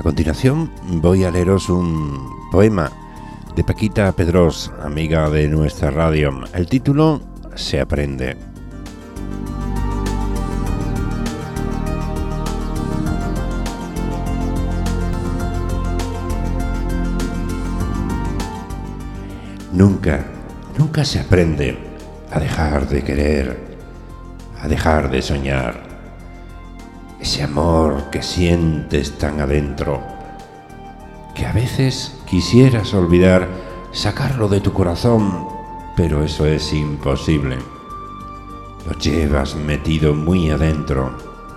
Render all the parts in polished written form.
continuación voy a leeros un poema de Paquita Pedrós, amiga de nuestra radio. El título Se aprende. Nunca se aprende a dejar de querer, a dejar de soñar. Ese amor que sientes tan adentro, que a veces quisieras olvidar, sacarlo de tu corazón, pero eso es imposible. Lo llevas metido muy adentro.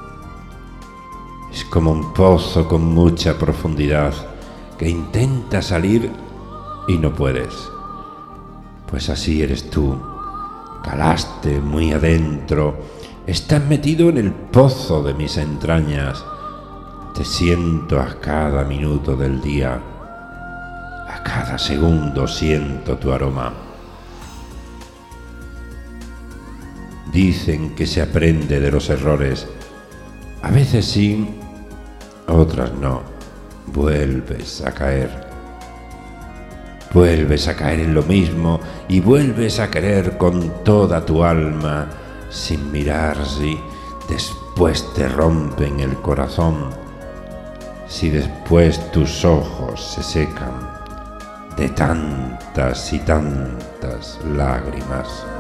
Es como un pozo con mucha profundidad que intenta salir y no puedes. Pues así eres tú, calaste muy adentro, estás metido en el pozo de mis entrañas. Te siento a cada minuto del día, a cada segundo siento tu aroma. Dicen que se aprende de los errores, a veces sí, otras no. Vuelves a caer en lo mismo y vuelves a querer con toda tu alma, sin mirar si después te rompen el corazón, si después tus ojos se secan de tantas y tantas lágrimas.